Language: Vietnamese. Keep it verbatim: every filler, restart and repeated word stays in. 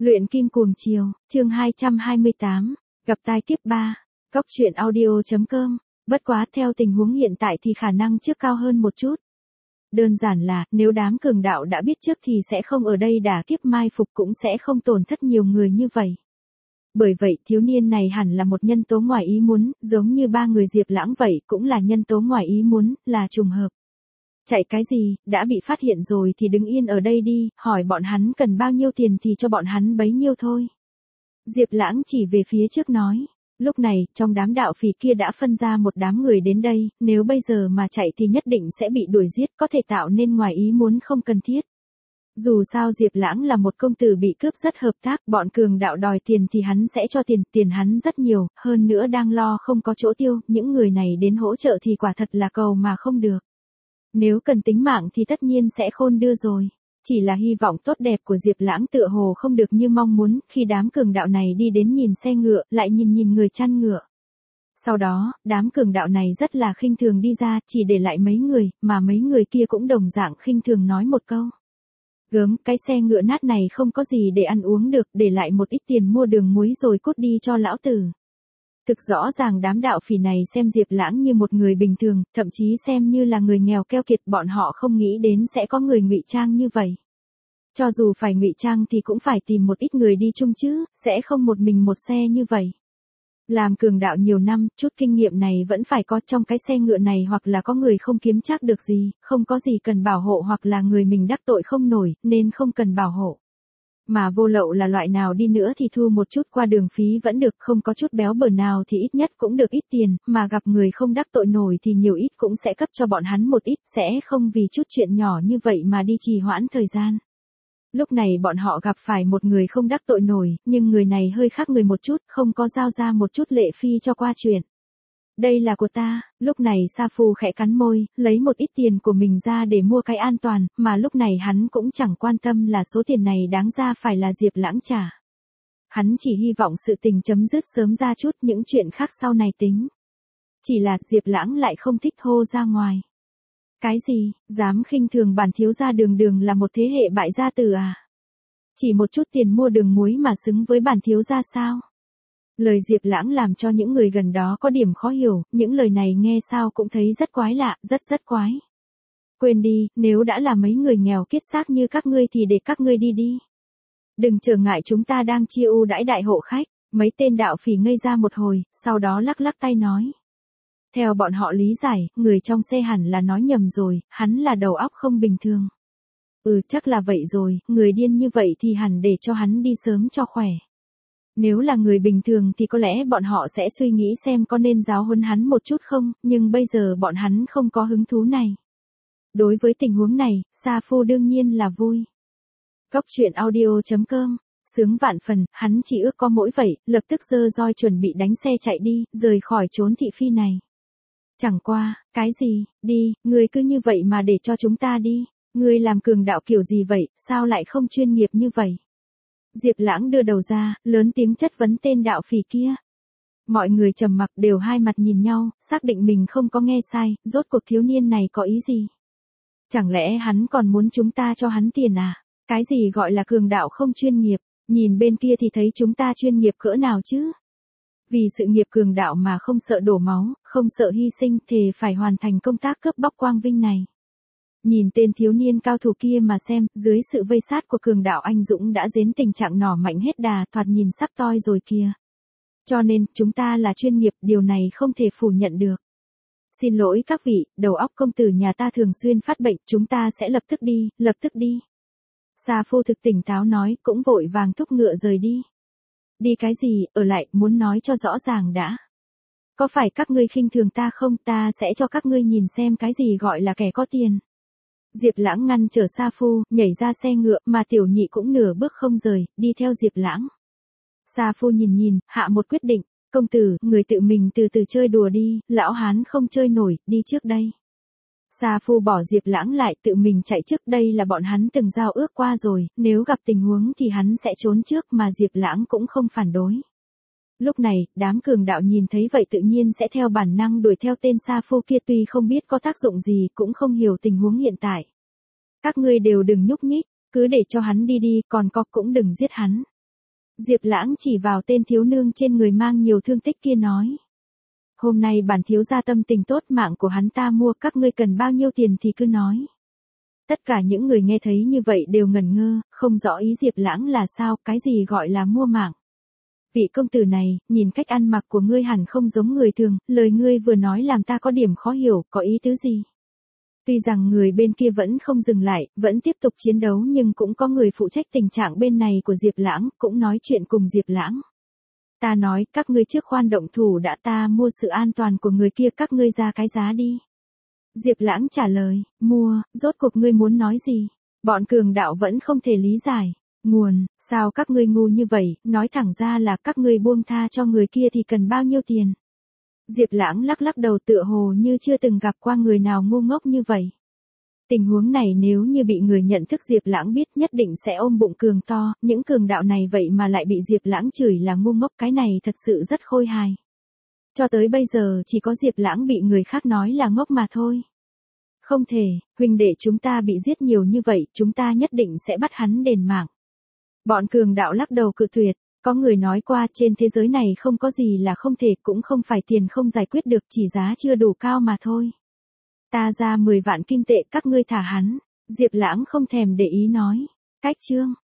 Luyện kim cuồng chiều, chương hai trăm hai mươi tám, gặp tai kiếp ba, góc truyện audio.com, bất quá theo tình huống hiện tại thì khả năng trước cao hơn một chút. Đơn giản là, nếu đám cường đạo đã biết trước thì sẽ không ở đây đả kiếp mai phục cũng sẽ không tổn thất nhiều người như vậy. Bởi vậy thiếu niên này hẳn là một nhân tố ngoài ý muốn, giống như ba người Diệp Lãng vậy cũng là nhân tố ngoài ý muốn, là trùng hợp. Chạy cái gì, đã bị phát hiện rồi thì đứng yên ở đây đi, hỏi bọn hắn cần bao nhiêu tiền thì cho bọn hắn bấy nhiêu thôi. Diệp Lãng chỉ về phía trước nói. Lúc này, trong đám đạo phỉ kia đã phân ra một đám người đến đây, nếu bây giờ mà chạy thì nhất định sẽ bị đuổi giết, có thể tạo nên ngoài ý muốn không cần thiết. Dù sao Diệp Lãng là một công tử bị cướp rất hợp tác, bọn cường đạo đòi tiền thì hắn sẽ cho tiền, tiền hắn rất nhiều, hơn nữa đang lo không có chỗ tiêu, những người này đến hỗ trợ thì quả thật là cầu mà không được. Nếu cần tính mạng thì tất nhiên sẽ khôn đưa rồi. Chỉ là hy vọng tốt đẹp của Diệp Lãng tựa hồ không được như mong muốn, khi đám cường đạo này đi đến nhìn xe ngựa, lại nhìn nhìn người chăn ngựa. Sau đó, đám cường đạo này rất là khinh thường đi ra, chỉ để lại mấy người, mà mấy người kia cũng đồng dạng khinh thường nói một câu. Gớm, cái xe ngựa nát này không có gì để ăn uống được, để lại một ít tiền mua đường muối rồi cút đi cho lão tử. Thực rõ ràng đám đạo phỉ này xem Diệp Lãng như một người bình thường, thậm chí xem như là người nghèo keo kiệt, bọn họ không nghĩ đến sẽ có người ngụy trang như vậy. Cho dù phải ngụy trang thì cũng phải tìm một ít người đi chung chứ, sẽ không một mình một xe như vậy. Làm cường đạo nhiều năm, chút kinh nghiệm này vẫn phải có trong cái xe ngựa này, hoặc là có người không kiếm chắc được gì, không có gì cần bảo hộ, hoặc là người mình đắc tội không nổi, nên không cần bảo hộ. Mà vô lậu là loại nào đi nữa thì thu một chút qua đường phí vẫn được, không có chút béo bở nào thì ít nhất cũng được ít tiền, mà gặp người không đắc tội nổi thì nhiều ít cũng sẽ cấp cho bọn hắn một ít, sẽ không vì chút chuyện nhỏ như vậy mà đi trì hoãn thời gian. Lúc này bọn họ gặp phải một người không đắc tội nổi, nhưng người này hơi khác người một chút, không có giao ra một chút lệ phi cho qua chuyện. Đây là của ta, lúc này Sa Phu khẽ cắn môi, lấy một ít tiền của mình ra để mua cái an toàn, mà lúc này hắn cũng chẳng quan tâm là số tiền này đáng ra phải là Diệp Lãng trả. Hắn chỉ hy vọng sự tình chấm dứt sớm ra chút, những chuyện khác sau này tính. Chỉ là Diệp Lãng lại không thích hô ra ngoài. Cái gì, dám khinh thường bản thiếu gia đường đường là một thế hệ bại gia tử à? Chỉ một chút tiền mua đường muối mà xứng với bản thiếu gia sao? Lời Diệp Lãng làm cho những người gần đó có điểm khó hiểu, những lời này nghe sao cũng thấy rất quái lạ, rất rất quái. Quên đi, nếu đã là mấy người nghèo kiết xác như các ngươi thì để các ngươi đi đi. Đừng trở ngại chúng ta đang chia ưu đãi đại hộ khách. Mấy tên đạo phỉ ngây ra một hồi, sau đó lắc lắc tay nói. Theo bọn họ lý giải, người trong xe hẳn là nói nhầm rồi, hắn là đầu óc không bình thường. Ừ, chắc là vậy rồi, người điên như vậy thì hẳn để cho hắn đi sớm cho khỏe. Nếu là người bình thường thì có lẽ bọn họ sẽ suy nghĩ xem có nên giáo huấn hắn một chút không, nhưng bây giờ bọn hắn không có hứng thú này. Đối với tình huống này, Sa Phu đương nhiên là vui. Góc truyện audio.com, sướng vạn phần, hắn chỉ ước có mỗi vậy, lập tức giơ roi chuẩn bị đánh xe chạy đi, rời khỏi chốn thị phi này. Chẳng qua, cái gì, đi, ngươi cứ như vậy mà để cho chúng ta đi, ngươi làm cường đạo kiểu gì vậy, sao lại không chuyên nghiệp như vậy? Diệp Lãng đưa đầu ra, lớn tiếng chất vấn tên đạo phỉ kia. Mọi người trầm mặc đều hai mặt nhìn nhau, xác định mình không có nghe sai, rốt cuộc thiếu niên này có ý gì? Chẳng lẽ hắn còn muốn chúng ta cho hắn tiền à? Cái gì gọi là cường đạo không chuyên nghiệp, nhìn bên kia thì thấy chúng ta chuyên nghiệp cỡ nào chứ? Vì sự nghiệp cường đạo mà không sợ đổ máu, không sợ hy sinh, thề phải hoàn thành công tác cướp bóc quang vinh này. Nhìn tên thiếu niên cao thủ kia mà xem, dưới sự vây sát của cường đạo anh dũng đã đến tình trạng nỏ mạnh hết đà, thoạt nhìn sắp toi rồi kìa. Cho nên, chúng ta là chuyên nghiệp, điều này không thể phủ nhận được. Xin lỗi các vị, đầu óc công tử nhà ta thường xuyên phát bệnh, chúng ta sẽ lập tức đi, lập tức đi. Sa Phu thực tỉnh táo nói, cũng vội vàng thúc ngựa rời đi. Đi cái gì, ở lại, muốn nói cho rõ ràng đã. Có phải các ngươi khinh thường ta không, ta sẽ cho các ngươi nhìn xem cái gì gọi là kẻ có tiền. Diệp Lãng ngăn trở Sa Phu, nhảy ra xe ngựa, mà Tiểu Nhị cũng nửa bước không rời, đi theo Diệp Lãng. Sa Phu nhìn nhìn, hạ một quyết định, công tử, người tự mình từ từ chơi đùa đi, lão hán không chơi nổi, đi trước đây. Sa Phu bỏ Diệp Lãng lại, tự mình chạy trước, đây là bọn hắn từng giao ước qua rồi, nếu gặp tình huống thì hắn sẽ trốn trước, mà Diệp Lãng cũng không phản đối. Lúc này, đám cường đạo nhìn thấy vậy tự nhiên sẽ theo bản năng đuổi theo tên Sa Phu kia, tuy không biết có tác dụng gì, cũng không hiểu tình huống hiện tại. Các ngươi đều đừng nhúc nhích, cứ để cho hắn đi đi, còn có cũng đừng giết hắn. Diệp Lãng chỉ vào tên thiếu nương trên người mang nhiều thương tích kia nói. Hôm nay bản thiếu gia tâm tình tốt, mạng của hắn ta mua, các ngươi cần bao nhiêu tiền thì cứ nói. Tất cả những người nghe thấy như vậy đều ngẩn ngơ, không rõ ý Diệp Lãng là sao, cái gì gọi là mua mạng. Vị công tử này, nhìn cách ăn mặc của ngươi hẳn không giống người thường, lời ngươi vừa nói làm ta có điểm khó hiểu, có ý tứ gì? Tuy rằng người bên kia vẫn không dừng lại, vẫn tiếp tục chiến đấu, nhưng cũng có người phụ trách tình trạng bên này của Diệp Lãng, cũng nói chuyện cùng Diệp Lãng. Ta nói, các ngươi trước khoan động thủ đã, ta mua sự an toàn của người kia, các ngươi ra cái giá đi. Diệp Lãng trả lời, mua, rốt cuộc ngươi muốn nói gì? Bọn cường đạo vẫn không thể lý giải. Nguồn, sao các ngươi ngu như vậy, nói thẳng ra là các ngươi buông tha cho người kia thì cần bao nhiêu tiền? Diệp Lãng lắc lắc đầu tựa hồ như chưa từng gặp qua người nào ngu ngốc như vậy. Tình huống này nếu như bị người nhận thức Diệp Lãng biết nhất định sẽ ôm bụng cường to, những cường đạo này vậy mà lại bị Diệp Lãng chửi là ngu ngốc, cái này thật sự rất khôi hài. Cho tới bây giờ chỉ có Diệp Lãng bị người khác nói là ngốc mà thôi. Không thể, huynh đệ chúng ta bị giết nhiều như vậy, chúng ta nhất định sẽ bắt hắn đền mạng. Bọn cường đạo lắc đầu cự tuyệt, có người nói qua trên thế giới này không có gì là không thể, cũng không phải tiền không giải quyết được, chỉ giá chưa đủ cao mà thôi. Ta ra mười vạn kim tệ các ngươi thả hắn, Diệp Lãng không thèm để ý nói. Cách chương